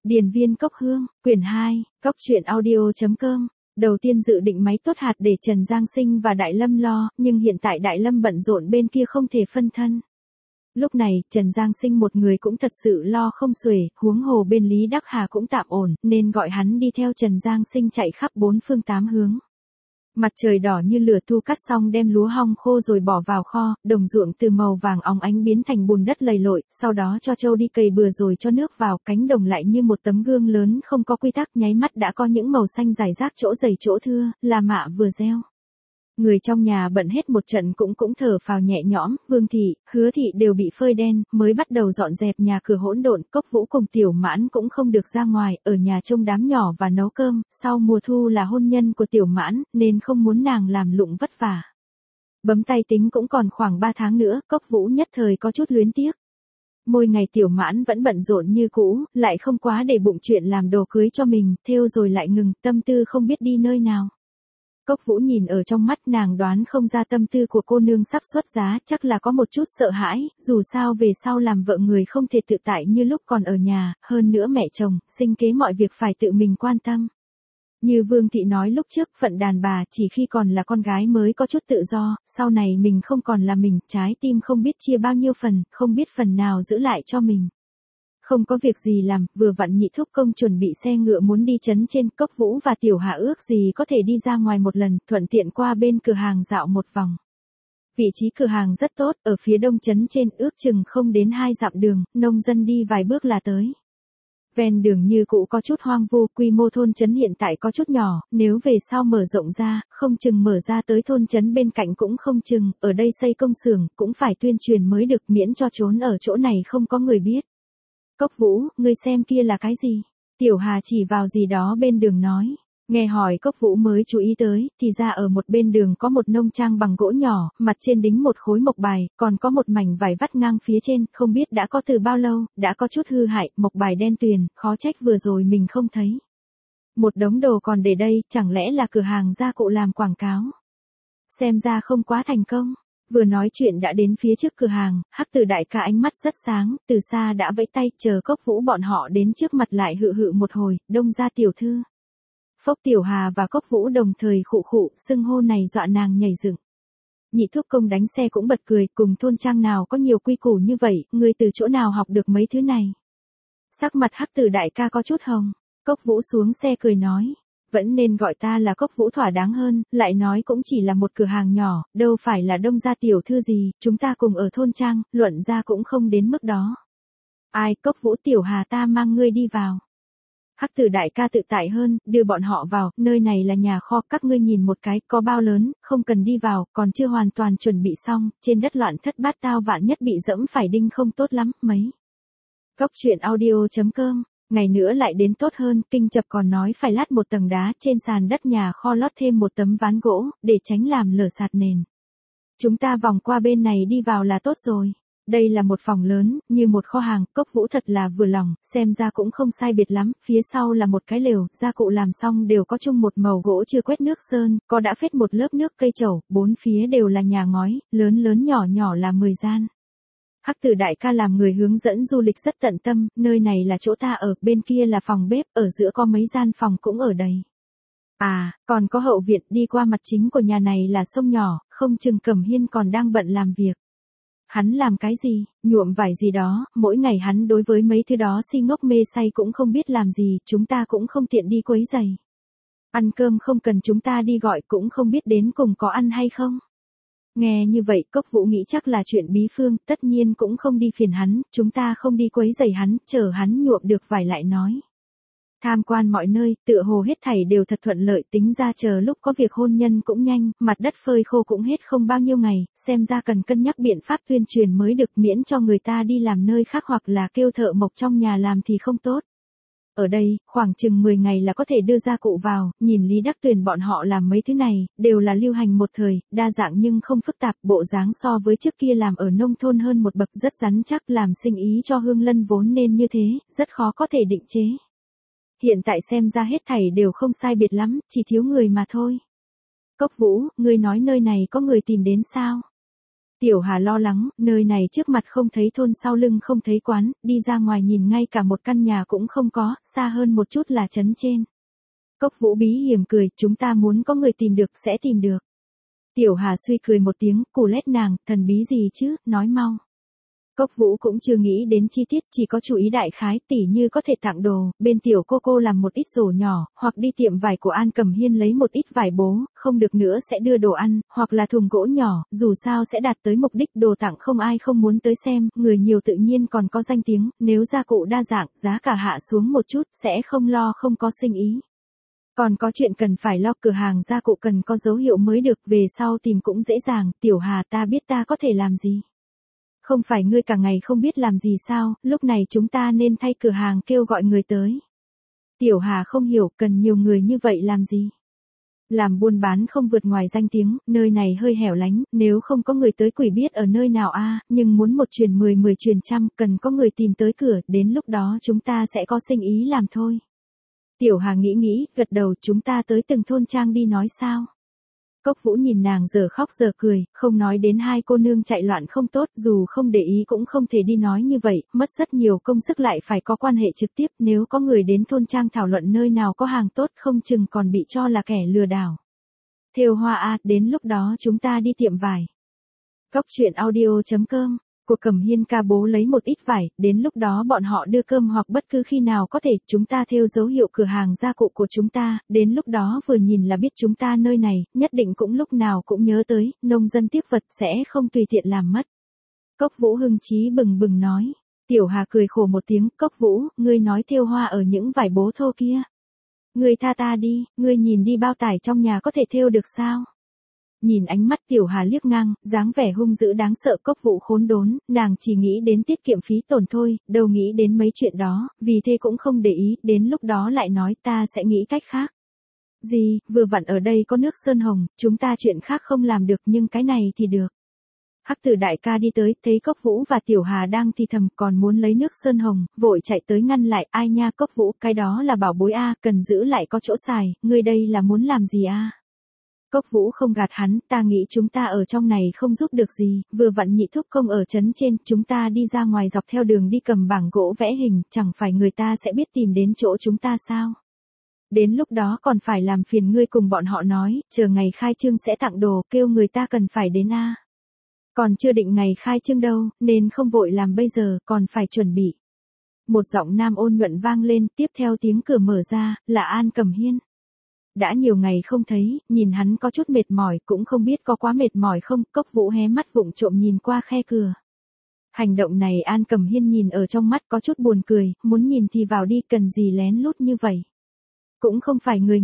Điền viên cốc hương, quyển 2, cốc truyện audio.com. Đầu tiên dự định máy tốt hạt để Trần Giang Sinh và Đại Lâm lo, nhưng hiện tại Đại Lâm bận rộn bên kia không thể phân thân. Lúc này, Trần Giang Sinh một người cũng thật sự lo không xuể, huống hồ bên Lý Đắc Hà cũng tạm ổn, nên gọi hắn đi theo Trần Giang Sinh chạy khắp bốn phương tám hướng. Mặt trời đỏ như lửa, thu cắt xong đem lúa hong khô rồi bỏ vào kho, đồng ruộng từ màu vàng óng ánh biến thành bùn đất lầy lội, sau đó cho trâu đi cày bừa rồi cho nước vào, cánh đồng lại như một tấm gương lớn không có quy tắc, nháy mắt đã có những màu xanh rải rác chỗ dày chỗ thưa, là mạ vừa gieo. Người trong nhà bận hết một trận cũng thở phào nhẹ nhõm, Vương Thị, Hứa Thị đều bị phơi đen, mới bắt đầu dọn dẹp nhà cửa hỗn độn, Cốc Vũ cùng Tiểu Mãn cũng không được ra ngoài, ở nhà trông đám nhỏ và nấu cơm, sau mùa thu là hôn nhân của Tiểu Mãn, nên không muốn nàng làm lụng vất vả. Bấm tay tính cũng còn khoảng 3 tháng nữa, Cốc Vũ nhất thời có chút luyến tiếc. Mỗi ngày Tiểu Mãn vẫn bận rộn như cũ, lại không quá để bụng chuyện làm đồ cưới cho mình, thêu rồi lại ngừng, tâm tư không biết đi nơi nào. Cốc Vũ nhìn ở trong mắt, nàng đoán không ra tâm tư của cô nương sắp xuất giá, chắc là có một chút sợ hãi, dù sao về sau làm vợ người không thể tự tại như lúc còn ở nhà, hơn nữa mẹ chồng, sinh kế mọi việc phải tự mình quan tâm. Như Vương Thị nói lúc trước, phận đàn bà chỉ khi còn là con gái mới có chút tự do, sau này mình không còn là mình, trái tim không biết chia bao nhiêu phần, không biết phần nào giữ lại cho mình. Không có việc gì làm, vừa vặn Nhị thúc công chuẩn bị xe ngựa muốn đi trấn trên, Cốc Vũ và Tiểu Hà ước gì có thể đi ra ngoài một lần, thuận tiện qua bên cửa hàng dạo một vòng. Vị trí cửa hàng rất tốt, ở phía đông trấn trên, ước chừng không đến 2 dặm đường, nông dân đi vài bước là tới. Ven đường như cũ có chút hoang vu, quy mô thôn trấn hiện tại có chút nhỏ, nếu về sau mở rộng ra, không chừng mở ra tới thôn trấn bên cạnh cũng không chừng, ở đây xây công xưởng, cũng phải tuyên truyền mới được, miễn cho trốn ở chỗ này không có người biết. Cốc Vũ, ngươi xem kia là cái gì? Tiểu Hà chỉ vào gì đó bên đường nói. Nghe hỏi Cốc Vũ mới chú ý tới, thì ra ở một bên đường có một nông trang bằng gỗ nhỏ, mặt trên đính một khối mộc bài, còn có một mảnh vải vắt ngang phía trên, không biết đã có từ bao lâu, đã có chút hư hại, mộc bài đen tuyền, khó trách vừa rồi mình không thấy. Một đống đồ còn để đây, chẳng lẽ là cửa hàng gia cụ làm quảng cáo? Xem ra không quá thành công. Vừa nói chuyện đã đến phía trước cửa hàng, Hắc Tử đại ca ánh mắt rất sáng, từ xa đã vẫy tay, chờ Cốc Vũ bọn họ đến trước mặt lại hự một hồi, Đông gia tiểu thư. Phốc Tiểu Hà và Cốc Vũ đồng thời khụ khụ, xưng hô này dọa nàng nhảy dựng. Nhị thúc công đánh xe cũng bật cười, cùng thôn trang nào có nhiều quy củ như vậy, ngươi từ chỗ nào học được mấy thứ này? Sắc mặt Hắc Tử đại ca có chút hồng, Cốc Vũ xuống xe cười nói. Vẫn nên gọi ta là Cốc Vũ thỏa đáng hơn, lại nói cũng chỉ là một cửa hàng nhỏ, đâu phải là Đông gia tiểu thư gì, chúng ta cùng ở thôn trang, luận ra cũng không đến mức đó. Ai, Cốc Vũ Tiểu Hà, ta mang ngươi đi vào. Hắc Tử đại ca tự tại hơn, đưa bọn họ vào, nơi này là nhà kho, các ngươi nhìn một cái, có bao lớn, không cần đi vào, còn chưa hoàn toàn chuẩn bị xong, trên đất loạn thất bát tao, vạn nhất bị dẫm phải đinh không tốt lắm, mấy. Cốc truyện audio.com. Ngày nữa lại đến tốt hơn, Kinh Chập còn nói phải lát một tầng đá, trên sàn đất nhà kho lót thêm một tấm ván gỗ, để tránh làm lở sạt nền. Chúng ta vòng qua bên này đi vào là tốt rồi. Đây là một phòng lớn, như một kho hàng, Cốc Vũ thật là vừa lòng, xem ra cũng không sai biệt lắm, phía sau là một cái lều, gia cụ làm xong đều có chung một màu gỗ chưa quét nước sơn, có đã phết một lớp nước cây trầu, bốn phía đều là nhà ngói, lớn nhỏ là 10 gian. Hắc Tử đại ca làm người hướng dẫn du lịch rất tận tâm, nơi này là chỗ ta ở, bên kia là phòng bếp, ở giữa có mấy gian phòng cũng ở đây. À, còn có hậu viện, đi qua mặt chính của nhà này là sông nhỏ, không chừng Cẩm Hiên còn đang bận làm việc. Hắn làm cái gì, nhuộm vải gì đó, mỗi ngày hắn đối với mấy thứ đó si ngốc mê say cũng không biết làm gì, chúng ta cũng không tiện đi quấy rầy. Ăn cơm không cần chúng ta đi gọi, cũng không biết đến cùng có ăn hay không. Nghe như vậy, Cốc Vũ nghĩ chắc là chuyện bí phương, tất nhiên cũng không đi phiền hắn, chúng ta không đi quấy rầy hắn, chờ hắn nhuộm được vải lại nói. Tham quan mọi nơi, tựa hồ hết thảy đều thật thuận lợi, tính ra chờ lúc có việc hôn nhân cũng nhanh, mặt đất phơi khô cũng hết không bao nhiêu ngày, xem ra cần cân nhắc biện pháp tuyên truyền mới được, miễn cho người ta đi làm nơi khác hoặc là kêu thợ mộc trong nhà làm thì không tốt. Ở đây, khoảng chừng 10 ngày là có thể đưa gia cụ vào, nhìn Lý Đắc Tuyền bọn họ làm mấy thứ này, đều là lưu hành một thời, đa dạng nhưng không phức tạp, bộ dáng so với trước kia làm ở nông thôn hơn một bậc, rất rắn chắc, làm sinh ý cho Hương Lân vốn nên như thế, rất khó có thể định chế. Hiện tại xem ra hết thảy đều không sai biệt lắm, chỉ thiếu người mà thôi. Cốc Vũ, ngươi nói nơi này có người tìm đến sao? Tiểu Hà lo lắng, nơi này trước mặt không thấy thôn, sau lưng không thấy quán, đi ra ngoài nhìn ngay cả một căn nhà cũng không có, xa hơn một chút là trấn trên. Cốc Vũ bí hiểm cười, chúng ta muốn có người tìm được sẽ tìm được. Tiểu Hà suy cười một tiếng, cù lét nàng, thần bí gì chứ, nói mau. Cốc Vũ cũng chưa nghĩ đến chi tiết, chỉ có chú ý đại khái, tỉ như có thể tặng đồ, bên tiểu cô làm một ít rổ nhỏ, hoặc đi tiệm vải của An Cẩm Hiên lấy một ít vải bố, không được nữa sẽ đưa đồ ăn, hoặc là thùng gỗ nhỏ, dù sao sẽ đạt tới mục đích, đồ tặng không ai không muốn tới xem, người nhiều tự nhiên còn có danh tiếng, nếu gia cụ đa dạng, giá cả hạ xuống một chút, sẽ không lo không có sinh ý. Còn có chuyện cần phải lo, cửa hàng gia cụ cần có dấu hiệu mới được, về sau tìm cũng dễ dàng. Tiểu Hà, ta biết ta có thể làm gì. Không phải ngươi cả ngày không biết làm gì sao, lúc này chúng ta nên thay cửa hàng kêu gọi người tới. Tiểu Hà không hiểu, cần nhiều người như vậy làm gì. Làm buôn bán không vượt ngoài danh tiếng, nơi này hơi hẻo lánh, nếu không có người tới quỷ biết ở nơi nào a, nhưng muốn một truyền 10 truyền trăm, cần có người tìm tới cửa, đến lúc đó chúng ta sẽ có sinh ý làm thôi. Tiểu Hà nghĩ, gật đầu, chúng ta tới từng thôn trang đi nói sao. Cốc Vũ nhìn nàng giờ khóc giờ cười, không nói đến hai cô nương chạy loạn không tốt, dù không để ý cũng không thể đi nói như vậy, mất rất nhiều công sức lại phải có quan hệ trực tiếp, nếu có người đến thôn trang thảo luận nơi nào có hàng tốt không chừng còn bị cho là kẻ lừa đảo. Thêu hoa a, đến lúc đó chúng ta đi tiệm vải. Cốc truyện audio.com. Của Cẩm Hiên ca bố lấy một ít vải, đến lúc đó bọn họ đưa cơm hoặc bất cứ khi nào có thể, chúng ta thêu dấu hiệu cửa hàng gia cụ của chúng ta, đến lúc đó vừa nhìn là biết chúng ta nơi này, nhất định cũng lúc nào cũng nhớ tới, nông dân tiếc vật sẽ không tùy tiện làm mất. Cốc Vũ hưng chí bừng bừng nói. Tiểu Hà cười khổ một tiếng, Cốc Vũ, ngươi nói thêu hoa ở những vải bố thô kia. Ngươi tha ta đi, ngươi nhìn đi bao tải trong nhà có thể thêu được sao? Nhìn ánh mắt Tiểu Hà liếc ngang, dáng vẻ hung dữ đáng sợ. Cốc Vũ khốn đốn, nàng chỉ nghĩ đến tiết kiệm phí tổn thôi, đâu nghĩ đến mấy chuyện đó, vì thế cũng không để ý, đến lúc đó lại nói ta sẽ nghĩ cách khác. Gì, vừa vặn ở đây có nước sơn hồng, chúng ta chuyện khác không làm được nhưng cái này thì được. Hắc Tử đại ca đi tới, thấy Cốc Vũ và Tiểu Hà đang thì thầm còn muốn lấy nước sơn hồng, vội chạy tới ngăn lại, ai nha Cốc Vũ, cái đó là bảo bối a, cần giữ lại có chỗ xài, ngươi đây là muốn làm gì a? Cốc Vũ không gạt hắn, ta nghĩ chúng ta ở trong này không giúp được gì, vừa vặn Nhị thúc công ở trấn trên, chúng ta đi ra ngoài dọc theo đường đi cầm bảng gỗ vẽ hình, chẳng phải người ta sẽ biết tìm đến chỗ chúng ta sao? Đến lúc đó còn phải làm phiền ngươi cùng bọn họ nói, chờ ngày khai trương sẽ tặng đồ, kêu người ta cần phải đến a. Còn chưa định ngày khai trương đâu, nên không vội làm bây giờ, còn phải chuẩn bị. Một giọng nam ôn nhuận vang lên, tiếp theo tiếng cửa mở ra, là An Cẩm Hiên. Đã nhiều ngày không thấy, nhìn hắn có chút mệt mỏi, cũng không biết có quá mệt mỏi không, Cốc Vũ hé mắt vụng trộm nhìn qua khe cửa. Hành động này An Cẩm Hiên nhìn ở trong mắt có chút buồn cười, muốn nhìn thì vào đi, cần gì lén lút như vậy. Cũng không phải người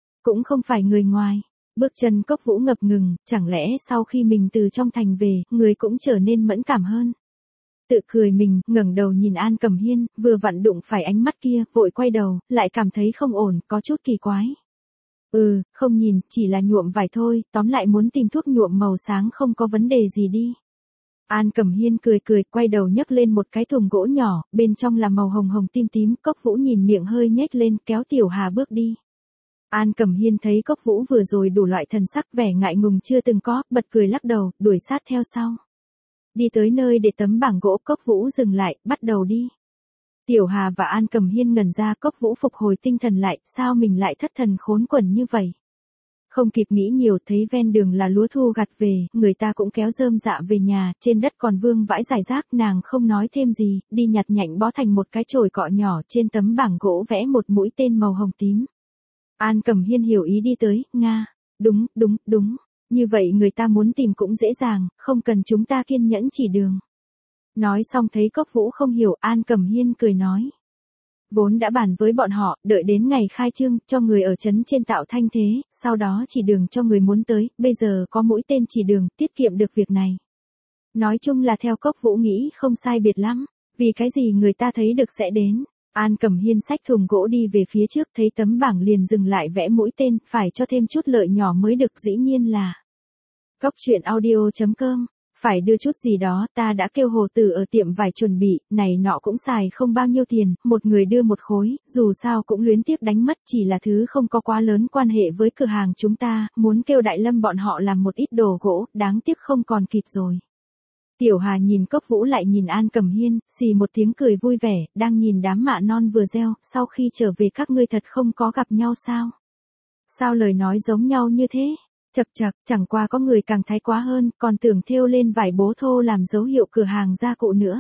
ngoài. Bước chân Cốc Vũ ngập ngừng, chẳng lẽ sau khi mình từ trong thành về, người cũng trở nên mẫn cảm hơn. Tự cười mình, ngẩng đầu nhìn An Cẩm Hiên, vừa vặn đụng phải ánh mắt kia, vội quay đầu, lại cảm thấy không ổn, có chút kỳ quái. Không nhìn, chỉ là nhuộm vải thôi, tóm lại muốn tìm thuốc nhuộm màu sáng không có vấn đề gì đi. An Cẩm Hiên cười, quay đầu nhấc lên một cái thùng gỗ nhỏ, bên trong là màu hồng hồng tím tím, Cốc Vũ nhìn miệng hơi nhếch lên, kéo Tiểu Hà bước đi. An Cẩm Hiên thấy Cốc Vũ vừa rồi đủ loại thần sắc vẻ ngại ngùng chưa từng có, bật cười lắc đầu, đuổi sát theo sau. Đi tới nơi để tấm bảng gỗ, Cốc Vũ dừng lại, bắt đầu đi. Tiểu Hà và An Cẩm Hiên ngẩn ra, Cốc Vũ phục hồi tinh thần lại, sao mình lại thất thần khốn quẩn như vậy. Không kịp nghĩ nhiều, thấy ven đường là lúa thu gặt về, người ta cũng kéo rơm dạ về nhà, trên đất còn vương vãi rải rác, nàng không nói thêm gì, đi nhặt nhạnh bó thành một cái chổi cọ nhỏ, trên tấm bảng gỗ vẽ một mũi tên màu hồng tím. An Cẩm Hiên hiểu ý đi tới, Nga, đúng, như vậy người ta muốn tìm cũng dễ dàng, không cần chúng ta kiên nhẫn chỉ đường. Nói xong thấy Cốc Vũ không hiểu, An Cẩm Hiên cười nói. Vốn đã bàn với bọn họ, đợi đến ngày khai trương, cho người ở trấn trên tạo thanh thế, sau đó chỉ đường cho người muốn tới, bây giờ có mũi tên chỉ đường, tiết kiệm được việc này. Nói chung là theo Cốc Vũ nghĩ không sai biệt lắm, vì cái gì người ta thấy được sẽ đến. An Cẩm Hiên xách thùng gỗ đi về phía trước, thấy tấm bảng liền dừng lại vẽ mũi tên, phải cho thêm chút lợi nhỏ mới được, dĩ nhiên là. Cốc truyện audio.com. Phải đưa chút gì đó, ta đã kêu Hồ Tử ở tiệm vải chuẩn bị, này nọ cũng xài không bao nhiêu tiền, một người đưa một khối, dù sao cũng luyến tiếc đánh mất, chỉ là thứ không có quá lớn quan hệ với cửa hàng chúng ta, muốn kêu Đại Lâm bọn họ làm một ít đồ gỗ, đáng tiếc không còn kịp rồi. Tiểu Hà nhìn Cốc Vũ lại nhìn An Cẩm Hiên, xì một tiếng cười vui vẻ, đang nhìn đám mạ non vừa gieo, sau khi trở về các ngươi thật không có gặp nhau sao? Sao lời nói giống nhau như thế? Chậc chậc, chẳng qua có người càng thái quá hơn, còn tưởng thêu lên vải bố thô làm dấu hiệu cửa hàng gia cụ nữa.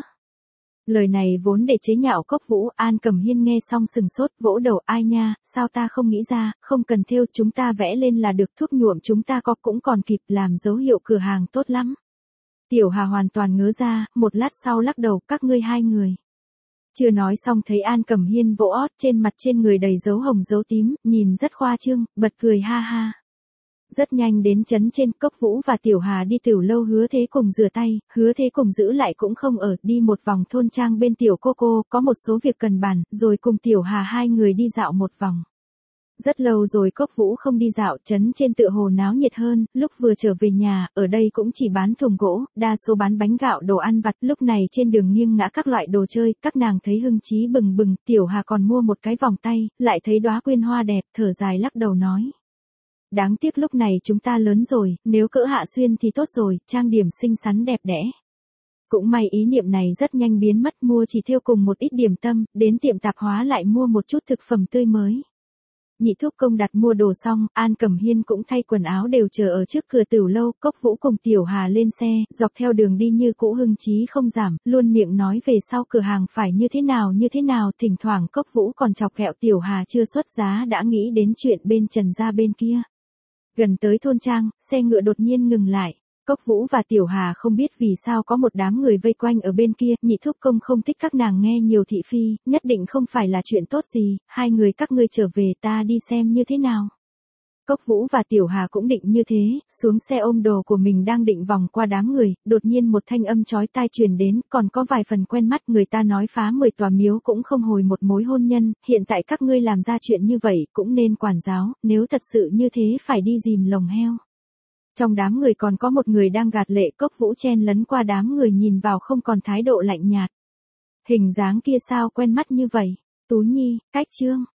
Lời này vốn để chế nhạo Cốc Vũ, An Cẩm Hiên nghe xong sừng sốt, vỗ đầu, ai nha, sao ta không nghĩ ra, không cần thêu, chúng ta vẽ lên là được, thuốc nhuộm chúng ta có cũng còn kịp, làm dấu hiệu cửa hàng tốt lắm. Tiểu Hà hoàn toàn ngớ ra, một lát sau lắc đầu, các ngươi hai người. Chưa nói xong thấy An Cẩm Hiên vỗ ót, trên mặt trên người đầy dấu hồng dấu tím, nhìn rất khoa trương, bật cười ha ha. Rất nhanh đến trấn trên, Cốc Vũ và Tiểu Hà đi Tiểu Lâu Hứa Thế cùng rửa tay, Hứa Thế cùng giữ lại cũng không ở, đi một vòng thôn trang bên Tiểu cô, có một số việc cần bàn, rồi cùng Tiểu Hà hai người đi dạo một vòng. Rất lâu rồi Cốc Vũ không đi dạo, trấn trên tựa hồ náo nhiệt hơn, lúc vừa trở về nhà, ở đây cũng chỉ bán thùng gỗ, đa số bán bánh gạo đồ ăn vặt, lúc này trên đường nghiêng ngã các loại đồ chơi, các nàng thấy hưng trí bừng bừng, Tiểu Hà còn mua một cái vòng tay, lại thấy đóa quyên hoa đẹp, thở dài lắc đầu nói. Đáng tiếc lúc này chúng ta lớn rồi, nếu cỡ Hạ Xuyên thì tốt rồi, trang điểm xinh xắn đẹp đẽ. Cũng may ý niệm này rất nhanh biến mất, mua chỉ thêu cùng một ít điểm tâm, đến tiệm tạp hóa lại mua một chút thực phẩm tươi mới. Nhị thúc công đặt mua đồ xong, An Cẩm Hiên cũng thay quần áo đều chờ ở trước cửa Tiểu Lâu, Cốc Vũ cùng Tiểu Hà lên xe, dọc theo đường đi như cũ hưng trí không giảm, luôn miệng nói về sau cửa hàng phải như thế nào, thỉnh thoảng Cốc Vũ còn chọc ghẹo Tiểu Hà chưa xuất giá đã nghĩ đến chuyện bên Trần gia bên kia. Gần tới thôn trang, xe ngựa đột nhiên ngừng lại. Cốc Vũ và Tiểu Hà không biết vì sao có một đám người vây quanh ở bên kia, nhị thúc công không thích các nàng nghe nhiều thị phi, nhất định không phải là chuyện tốt gì, hai người các ngươi trở về ta đi xem như thế nào. Cốc Vũ và Tiểu Hà cũng định như thế, xuống xe ôm đồ của mình đang định vòng qua đám người, đột nhiên một thanh âm chói tai truyền đến, còn có vài phần quen mắt, người ta nói phá 10 tòa miếu cũng không hồi một mối hôn nhân, hiện tại các ngươi làm ra chuyện như vậy, cũng nên quản giáo, nếu thật sự như thế phải đi rìm lồng heo. Trong đám người còn có một người đang gạt lệ, Cốc Vũ chen lấn qua đám người nhìn vào không còn thái độ lạnh nhạt. Hình dáng kia sao quen mắt như vậy? Tú Nhi, Cách Trương.